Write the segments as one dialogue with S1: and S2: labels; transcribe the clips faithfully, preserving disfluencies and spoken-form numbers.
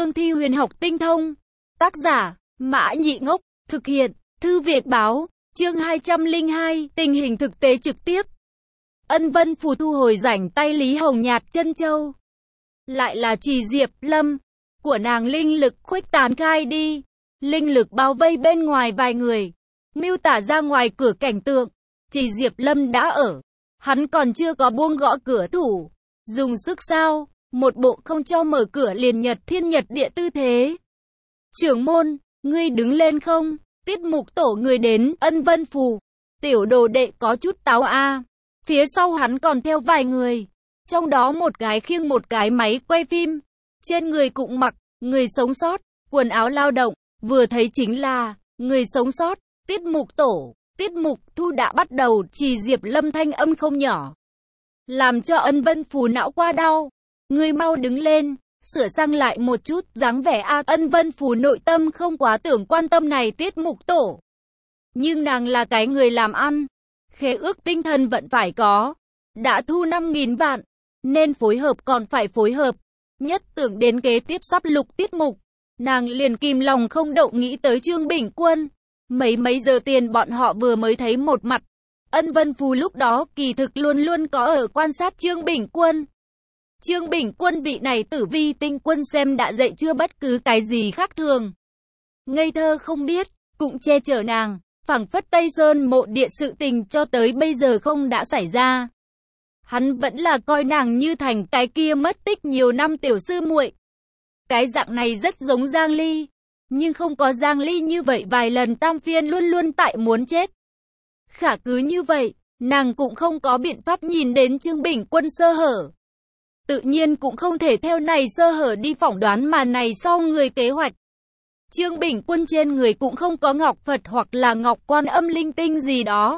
S1: cương thi huyền học tinh thông. Tác giả, Mã Nhị Ngốc, thực hiện, Thư viện Báo, chương hai trăm lẻ hai, tình hình thực tế trực tiếp. Ân Vân Phù thu hồi rảnh tay Lý Hồng Nhạt chân châu. Lại là Trì Diệp Lâm, của nàng linh lực khuếch tán khai đi. Linh lực bao vây bên ngoài vài người, miêu tả ra ngoài cửa cảnh tượng. Trì Diệp Lâm đã ở, hắn còn chưa có buông gõ cửa thủ. Dùng sức sao, một bộ không cho mở cửa liền nhật thiên nhật địa tư thế. Trưởng môn, ngươi đứng lên không? Tiết mục tổ người đến, Ân Vân Phù. Tiểu đồ đệ có chút táo a. Phía sau hắn còn theo vài người. Trong đó một cái khiêng một cái máy quay phim. Trên người cũng mặc, người sống sót, quần áo lao động. Vừa thấy chính là, người sống sót. Tiết mục tổ, tiết mục thu đã bắt đầu. Trì Diệp Lâm thanh âm không nhỏ, làm cho Ân Vân Phù não qua đau. Ngươi mau đứng lên, sửa sang lại một chút dáng vẻ a. Ân Vân Phù nội tâm không quá tưởng quan tâm này tiết mục tổ. Nhưng nàng là cái người làm ăn, khế ước tinh thần vẫn phải có. Đã thu năm nghìn vạn, nên phối hợp còn phải phối hợp. Nhất tưởng đến kế tiếp sắp lục tiết mục, nàng liền kìm lòng không đậu nghĩ tới Trương Bình Quân. Mấy mấy giờ tiền bọn họ vừa mới thấy một mặt. Ân Vân Phù lúc đó kỳ thực luôn luôn có ở quan sát Trương Bình Quân. Trương Bình Quân vị này tử vi tinh quân xem đã dậy chưa bất cứ cái gì khác thường. Ngây thơ không biết, cũng che chở nàng, phảng phất Tây Sơn mộ địa sự tình cho tới bây giờ không đã xảy ra. Hắn vẫn là coi nàng như thành cái kia mất tích nhiều năm tiểu sư muội. Cái dạng này rất giống Giang Ly, nhưng không có Giang Ly như vậy vài lần tam phiên luôn luôn tại muốn chết. Khả cứ như vậy, nàng cũng không có biện pháp nhìn đến Trương Bình Quân sơ hở. Tự nhiên cũng không thể theo này sơ hở đi phỏng đoán mà này sau người kế hoạch. Trương Bình Quân trên người cũng không có ngọc Phật hoặc là ngọc Quan Âm linh tinh gì đó.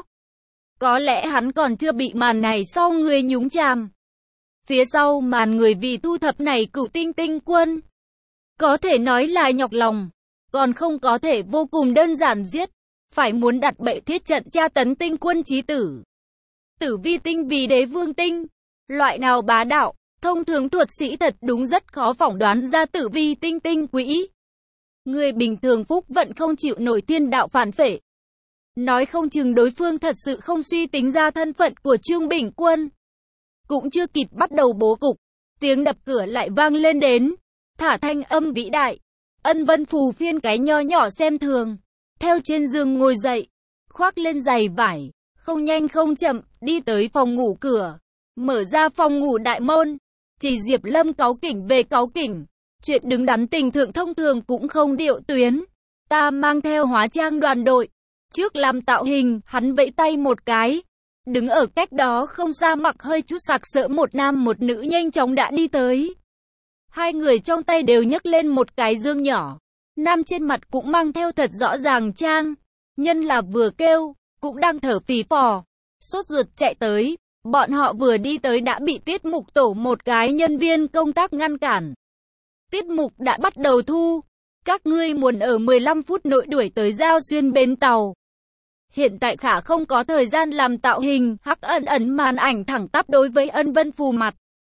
S1: Có lẽ hắn còn chưa bị màn này sau người nhúng chàm. Phía sau màn người vì thu thập này Cửu Tinh Tinh Quân, có thể nói là nhọc lòng, còn không có thể vô cùng đơn giản giết. Phải muốn đặt bẫy thiết trận tra tấn tinh quân chí tử. Tử vi tinh vì đế vương tinh, loại nào bá đạo, thông thường thuật sĩ thật đúng rất khó phỏng đoán ra tử vi tinh tinh quỹ. Người bình thường phúc vận không chịu nổi thiên đạo phản phệ. Nói không chừng đối phương thật sự không suy tính ra thân phận của Trương Bình Quân. Cũng chưa kịp bắt đầu bố cục, tiếng đập cửa lại vang lên đến. Thả thanh âm vĩ đại. Ân Vân Phù phiên cái nho nhỏ xem thường, theo trên giường ngồi dậy, khoác lên giày vải, không nhanh không chậm, đi tới phòng ngủ cửa, mở ra phòng ngủ đại môn. Trì Diệp Lâm cáu kỉnh về cáu kỉnh, chuyện đứng đắn tình thượng thông thường cũng không điệu tuyến. Ta mang theo hóa trang đoàn đội, trước làm tạo hình, hắn vẫy tay một cái, đứng ở cách đó không xa mặc hơi chút sặc sỡ một nam một nữ nhanh chóng đã đi tới. Hai người trong tay đều nhấc lên một cái dương nhỏ. Nam trên mặt cũng mang theo thật rõ ràng trang. Nhân là vừa kêu, cũng đang thở phì phò, sốt ruột chạy tới. Bọn họ vừa đi tới đã bị tiết mục tổ một cái nhân viên công tác ngăn cản. Tiết mục đã bắt đầu thu. Các ngươi muốn ở mười lăm phút nội đuổi tới Giao Xuyên bến tàu. Hiện tại khả không có thời gian làm tạo hình. Hắc ẩn ẩn màn ảnh thẳng tắp đối với Ân Vân Phù mặt.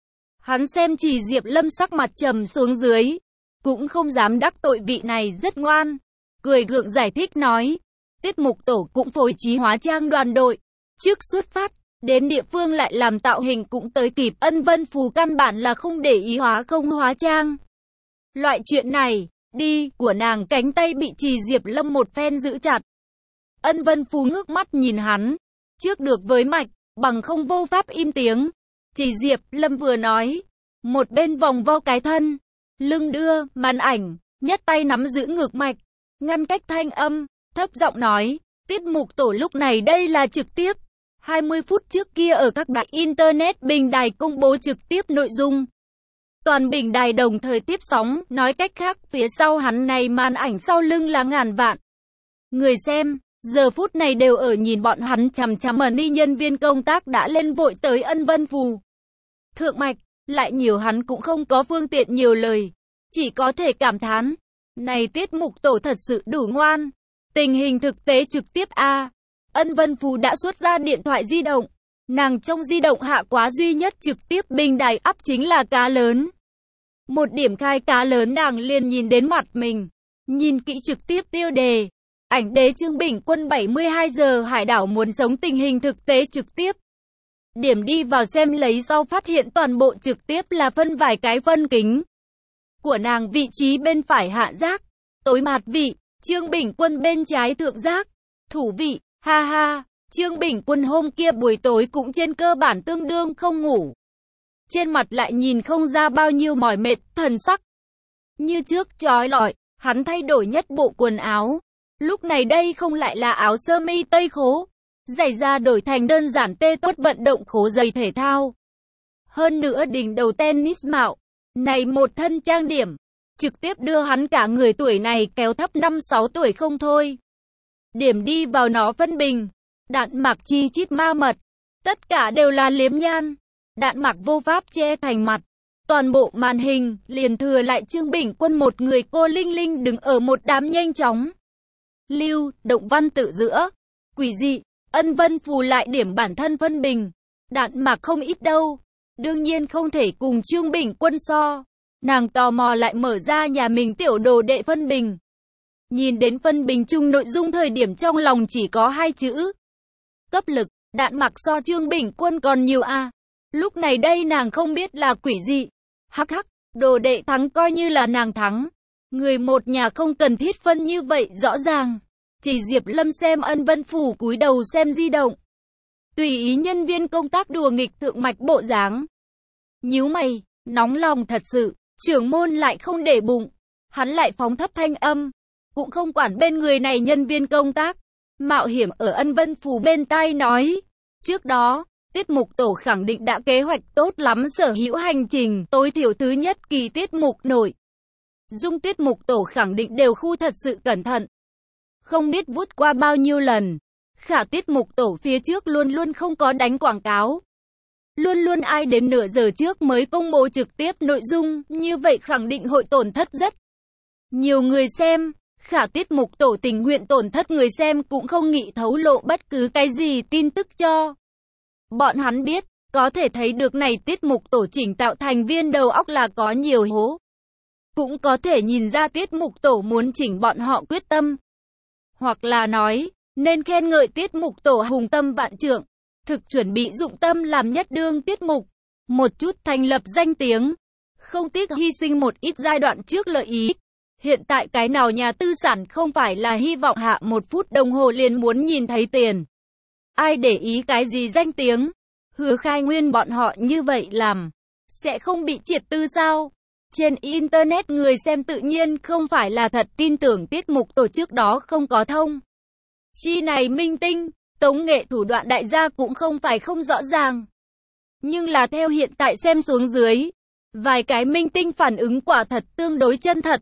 S1: Hắn xem Trì Diệp Lâm sắc mặt trầm xuống dưới, cũng không dám đắc tội vị này rất ngoan. Cười gượng giải thích nói, tiết mục tổ cũng phối trí hóa trang đoàn đội. Trước xuất phát, đến địa phương lại làm tạo hình cũng tới kịp. Ân Vân Phù căn bản là không để ý hóa không hóa trang. Loại chuyện này, đi, của nàng cánh tay bị Trì Diệp Lâm một phen giữ chặt. Ân Vân Phù ngước mắt nhìn hắn, trước được với mạch, bằng không vô pháp im tiếng. Trì Diệp Lâm vừa nói, một bên vòng vo cái thân, lưng đưa, màn ảnh, nhất tay nắm giữ ngược mạch, ngăn cách thanh âm, thấp giọng nói, tiết mục tổ lúc này đây là trực tiếp. hai mươi phút trước kia ở các đại Internet bình đài công bố trực tiếp nội dung. Toàn bình đài đồng thời tiếp sóng, nói cách khác, phía sau hắn này màn ảnh sau lưng là ngàn vạn người xem. Giờ phút này đều ở nhìn bọn hắn chằm chằm mà ni nhân viên công tác đã lên vội tới Ân Vân Phù. Thượng mạch, lại nhiều hắn cũng không có phương tiện nhiều lời, chỉ có thể cảm thán. Này tiết mục tổ thật sự đủ ngoan. Tình hình thực tế trực tiếp a. Ân Vân Phù đã xuất ra điện thoại di động. Nàng trong di động hạ quá duy nhất trực tiếp bình đài ắp chính là cá lớn. Một điểm khai cá lớn nàng liền nhìn đến mặt mình. Nhìn kỹ trực tiếp tiêu đề. Ảnh đế Trương Bỉnh Quân bảy mươi hai giờ hải đảo muốn sống tình hình thực tế trực tiếp. Điểm đi vào xem lấy sau phát hiện toàn bộ trực tiếp là phân vài cái phân kính. Của nàng vị trí bên phải hạ giác. Tối mạt vị. Trương Bỉnh Quân bên trái thượng giác. Thủ vị. Ha ha. Trương Bỉnh Quân hôm kia buổi tối cũng trên cơ bản tương đương không ngủ. Trên mặt lại nhìn không ra bao nhiêu mỏi mệt, thần sắc. Như trước trói lọi, hắn thay đổi nhất bộ quần áo. Lúc này đây không lại là áo sơ mi tây khố. Giày da đổi thành đơn giản tê tốt vận động khố giày thể thao. Hơn nữa đỉnh đầu tennis mạo. Này một thân trang điểm. Trực tiếp đưa hắn cả người tuổi này kéo thấp năm sáu tuổi không thôi. Điểm đi vào nó phân bình. Đạn mạc chi chít ma mật. Tất cả đều là liếm nhan. Đạn mạc vô pháp che thành mặt. Toàn bộ màn hình liền thừa lại Trương Bỉnh Quân một người cô linh linh đứng ở một đám nhanh chóng. Lưu, động văn tự giữa. Quỷ dị, Ân Vân Phù lại điểm bản thân phân bình. Đạn mạc không ít đâu. Đương nhiên không thể cùng Trương Bỉnh Quân so. Nàng tò mò lại mở ra nhà mình tiểu đồ đệ phân bình. Nhìn đến phân bình chung nội dung thời điểm trong lòng chỉ có hai chữ. Cấp lực, đạn mạc so Trương Bỉnh Quân còn nhiều à. Lúc này đây nàng không biết là quỷ dị. Hắc hắc, đồ đệ thắng coi như là nàng thắng. Người một nhà không cần thiết phân như vậy rõ ràng. Chỉ Diệp Lâm xem Ân Vân Phủ cúi đầu xem di động. Tùy ý nhân viên công tác đùa nghịch thượng mạch bộ dáng. Nhíu mày, nóng lòng thật sự, trưởng môn lại không để bụng. Hắn lại phóng thấp thanh âm. Cũng không quản bên người này nhân viên công tác. Mạo hiểm ở Ân Vân Phủ bên tai nói. Trước đó, tiết mục tổ khẳng định đã kế hoạch tốt lắm sở hữu hành trình tối thiểu thứ nhất kỳ tiết mục nội. Dung tiết mục tổ khẳng định đều khu thật sự cẩn thận. Không biết vút qua bao nhiêu lần. Khả tiết mục tổ phía trước luôn luôn không có đánh quảng cáo. Luôn luôn ai đến nửa giờ trước mới công bố trực tiếp nội dung, như vậy khẳng định hội tổn thất rất nhiều người xem. Khả tiết mục tổ tình nguyện tổn thất người xem cũng không nghĩ thấu lộ bất cứ cái gì tin tức cho. Bọn hắn biết, có thể thấy được này tiết mục tổ chỉnh tạo thành viên đầu óc là có nhiều hố. Cũng có thể nhìn ra tiết mục tổ muốn chỉnh bọn họ quyết tâm. Hoặc là nói, nên khen ngợi tiết mục tổ hùng tâm vạn trượng. Thực chuẩn bị dụng tâm làm nhất đương tiết mục. Một chút thành lập danh tiếng. Không tiếc hy sinh một ít giai đoạn trước lợi ý. Hiện tại cái nào nhà tư sản không phải là hy vọng hạ một phút đồng hồ liền muốn nhìn thấy tiền. Ai để ý cái gì danh tiếng? Hứa Khai Nguyên bọn họ như vậy làm. Sẽ không bị triệt tư sao? Trên Internet người xem tự nhiên không phải là thật tin tưởng tiết mục tổ chức đó không có thông. Chi này minh tinh, tống nghệ thủ đoạn đại gia cũng không phải không rõ ràng. Nhưng là theo hiện tại xem xuống dưới. Vài cái minh tinh phản ứng quả thật tương đối chân thật.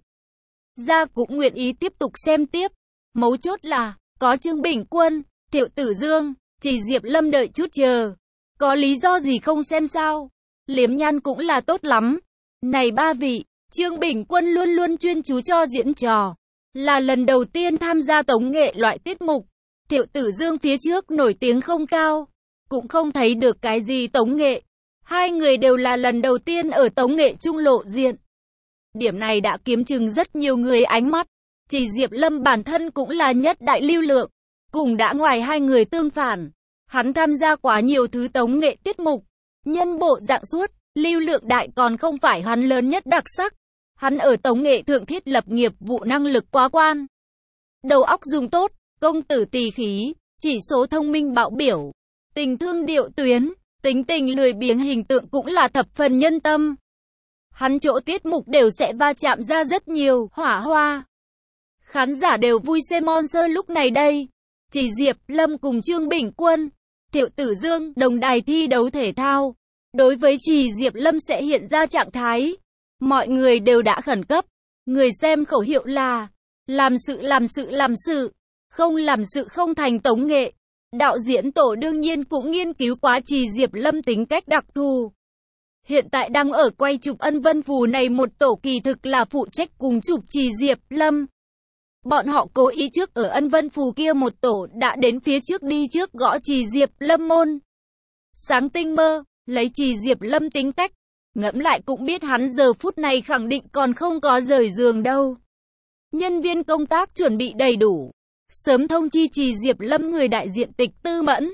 S1: Gia cũng nguyện ý tiếp tục xem tiếp. Mấu chốt là, có Trương Bỉnh Quân, Thiệu Tử Dương, chỉ Diệp Lâm đợi chút chờ. Có lý do gì không xem sao? Liếm nhan cũng là tốt lắm. Này ba vị, Trương Bỉnh Quân luôn luôn chuyên chú cho diễn trò. Là lần đầu tiên tham gia tống nghệ loại tiết mục. Thiệu Tử Dương phía trước nổi tiếng không cao. Cũng không thấy được cái gì tống nghệ. Hai người đều là lần đầu tiên ở tống nghệ trung lộ diện. Điểm này đã kiếm chừng rất nhiều người ánh mắt. Chỉ Diệp Lâm bản thân cũng là nhất đại lưu lượng. Cùng đã ngoài hai người tương phản. Hắn tham gia quá nhiều thứ tống nghệ tiết mục. Nhân bộ dạng suốt, lưu lượng đại còn không phải hắn lớn nhất đặc sắc. Hắn ở tống nghệ thượng thiết lập nghiệp vụ năng lực quá quan. Đầu óc dùng tốt, công tử tỳ khí, chỉ số thông minh bạo biểu. Tình thương điệu tuyến, tính tình lười biếng hình tượng cũng là thập phần nhân tâm. Hắn chỗ tiết mục đều sẽ va chạm ra rất nhiều hỏa hoa. Khán giả đều vui xem monster lúc này đây. Chỉ Diệp Lâm cùng Trương Bỉnh Quân, Thiệu Tử Dương đồng đài thi đấu thể thao. Đối với Trì Diệp Lâm sẽ hiện ra trạng thái. Mọi người đều đã khẩn cấp. Người xem khẩu hiệu là làm sự làm sự làm sự. Không làm sự không thành tống nghệ. Đạo diễn tổ đương nhiên cũng nghiên cứu quá Trì Diệp Lâm tính cách đặc thù. Hiện tại đang ở quay chụp Ân Vân Phù này một tổ kỳ thực là phụ trách cùng chụp Trì Diệp Lâm. Bọn họ cố ý trước ở Ân Vân Phù kia một tổ đã đến phía trước đi trước gõ Trì Diệp Lâm môn. Sáng tinh mơ, lấy Trì Diệp Lâm tính cách, Ngẫm lại cũng biết hắn giờ phút này khẳng định còn không có rời giường đâu. Nhân viên công tác chuẩn bị đầy đủ, sớm thông chi Trì Diệp Lâm người đại diện Tịch Tư Mẫn.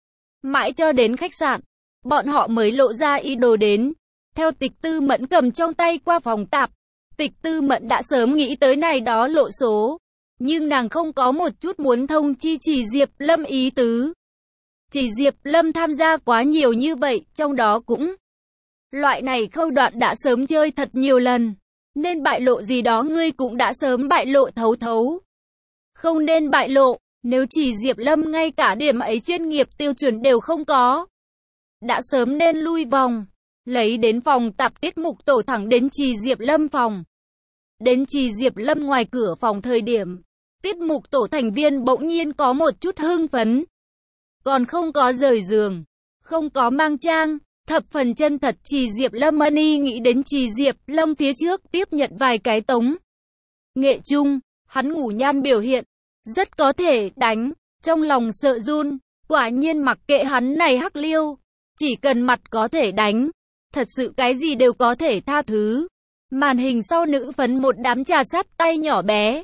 S1: Mãi cho đến khách sạn, bọn họ mới lộ ra ý đồ đến. Theo Tịch Tư Mẫn cầm trong tay qua phòng tạp, Tịch Tư Mẫn đã sớm nghĩ tới này đó lộ số. Nhưng nàng không có một chút muốn thông chi Trì Diệp Lâm ý tứ. Trì Diệp Lâm tham gia quá nhiều như vậy, trong đó cũng loại này khâu đoạn đã sớm chơi thật nhiều lần. Nên bại lộ gì đó ngươi cũng đã sớm bại lộ thấu thấu. Không nên bại lộ, nếu Trì Diệp Lâm ngay cả điểm ấy chuyên nghiệp tiêu chuẩn đều không có. Đã sớm nên lui vòng, lấy đến phòng tạp tiết mục tổ thẳng đến Trì Diệp Lâm phòng. Đến Trì Diệp Lâm ngoài cửa phòng thời điểm, tiết mục tổ thành viên bỗng nhiên có một chút hưng phấn. Còn không có rời giường, không có mang trang, thập phần chân thật Trì Diệp Lâm Money nghĩ đến Trì Diệp Lâm phía trước tiếp nhận vài cái tống nghệ chung, hắn ngủ nhan biểu hiện, rất có thể đánh, trong lòng sợ run, quả nhiên mặc kệ hắn này hắc liêu, chỉ cần mặt có thể đánh, thật sự cái gì đều có thể tha thứ. Màn hình sau nữ phấn một đám trà sát tay nhỏ bé.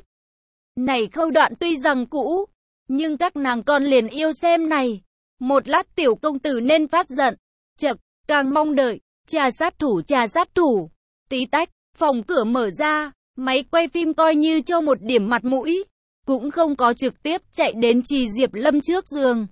S1: Này khâu đoạn tuy rằng cũ, nhưng các nàng con liền yêu xem này. Một lát tiểu công tử nên phát giận. Chậc, càng mong đợi, trà sát thủ trà sát thủ. Tí tách, phòng cửa mở ra, máy quay phim coi như cho một điểm mặt mũi. Cũng không có trực tiếp chạy đến Trì Diệp Lâm trước giường.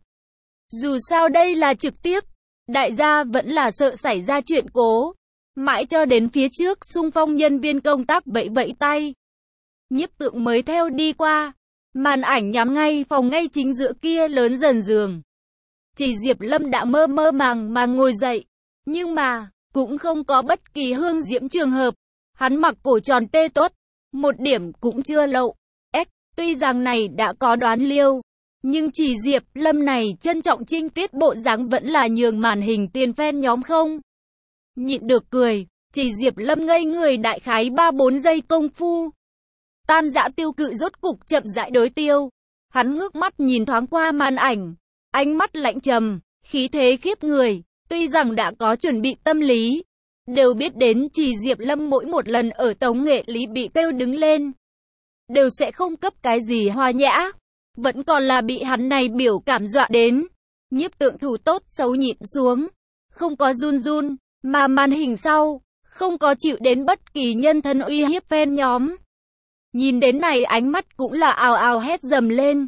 S1: Dù sao đây là trực tiếp, đại gia vẫn là sợ xảy ra chuyện cố. Mãi cho đến phía trước xung phong nhân viên công tác vẫy vẫy tay. Nhiếp Tượng mới theo đi qua. Màn ảnh nhắm ngay phòng ngay chính giữa kia lớn dần giường. Trì Diệp Lâm đã mơ mơ màng mà ngồi dậy. Nhưng mà, cũng không có bất kỳ hương diễm trường hợp. Hắn mặc cổ tròn tê tốt. Một điểm cũng chưa lộ. Ếch, tuy rằng này đã có đoán liêu. Nhưng Trì Diệp Lâm này trân trọng trinh tiết bộ dáng vẫn là nhường màn hình tiền fan nhóm không. Nhịn được cười, Trì Diệp Lâm ngây người đại khái ba bốn giây công phu. Tan dã tiêu cự rốt cục chậm rãi đối tiêu. Hắn ngước mắt nhìn thoáng qua màn ảnh. Ánh mắt lạnh trầm, khí thế khiếp người. Tuy rằng đã có chuẩn bị tâm lý. Đều biết đến Trì Diệp Lâm mỗi một lần ở tống nghệ lý bị kêu đứng lên. Đều sẽ không cấp cái gì hoa nhã. Vẫn còn là bị hắn này biểu cảm dọa đến. Nhiếp Tượng thủ tốt xấu nhịn xuống. Không có run run. Mà màn hình sau, không có chịu đến bất kỳ nhân thân uy hiếp fan nhóm. Nhìn đến này ánh mắt cũng là ào ào hét dầm lên.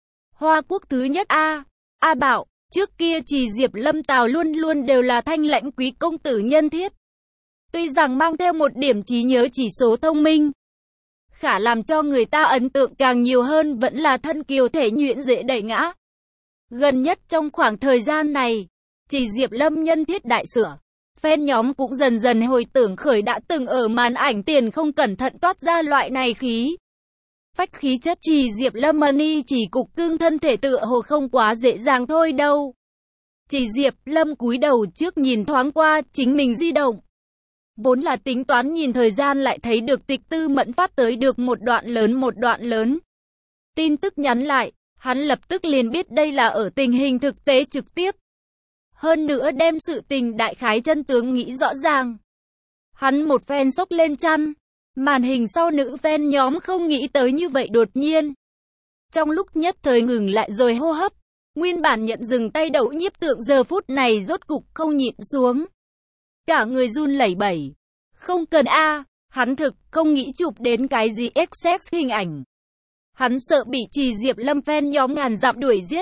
S1: Hoa Quốc thứ nhất A. A bảo, trước kia Trì Diệp Lâm Tào luôn luôn đều là thanh lãnh quý công tử nhân thiết. Tuy rằng mang theo một điểm trí nhớ chỉ số thông minh. Khả làm cho người ta ấn tượng càng nhiều hơn vẫn là thân kiều thể nhuyễn dễ đẩy ngã. Gần nhất trong khoảng thời gian này, Trì Diệp Lâm nhân thiết đại sửa. Fan nhóm cũng dần dần hồi tưởng khởi đã từng ở màn ảnh tiền không cẩn thận toát ra loại này khí. Phách khí chất Trì Diệp Lâm Money chỉ cục cưng thân thể tựa hồ không quá dễ dàng thôi đâu. Trì Diệp Lâm cúi đầu trước nhìn thoáng qua chính mình di động. Vốn là tính toán nhìn thời gian lại thấy được Tịch Tư Mẫn phát tới được một đoạn lớn một đoạn lớn. Tin tức nhắn lại, hắn lập tức liền biết đây là ở tình hình thực tế trực tiếp. Hơn nữa đem sự tình đại khái chân tướng nghĩ rõ ràng. Hắn một phen sốc lên chăn. Màn hình sau nữ fan nhóm không nghĩ tới như vậy đột nhiên. Trong lúc nhất thời ngừng lại rồi hô hấp. Nguyên bản nhận dừng tay đậu Nhiếp Tượng giờ phút này rốt cục không nhịn xuống. Cả người run lẩy bẩy. Không cần a, hắn thực không nghĩ chụp đến cái gì excess hình ảnh. Hắn sợ bị Trì Diệp Lâm fan nhóm ngàn dặm đuổi giết.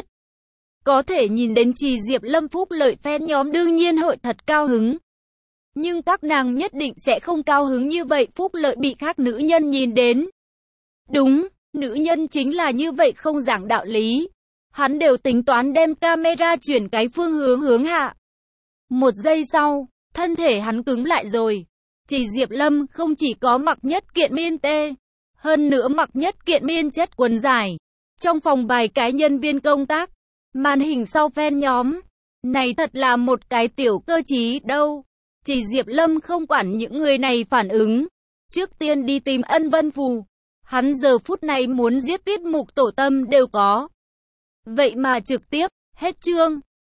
S1: Có thể nhìn đến Trì Diệp Lâm phúc lợi fan nhóm đương nhiên hội thật cao hứng. Nhưng các nàng nhất định sẽ không cao hứng như vậy phúc lợi bị khác nữ nhân nhìn đến. Đúng, nữ nhân chính là như vậy không giảng đạo lý. Hắn đều tính toán đem camera chuyển cái phương hướng hướng hạ. Một giây sau, thân thể hắn cứng lại rồi. Trì Diệp Lâm không chỉ có mặc nhất kiện miên tê, hơn nữa mặc nhất kiện miên chất quần dài. Trong phòng vài cái nhân viên công tác, màn hình sau fan nhóm. Này thật là một cái tiểu cơ trí đâu. Trì Diệp Lâm không quản những người này phản ứng. Trước tiên đi tìm Ân Vân Phù. Hắn giờ phút này muốn giết tiết mục tổ tâm đều có. Vậy mà trực tiếp, hết chương.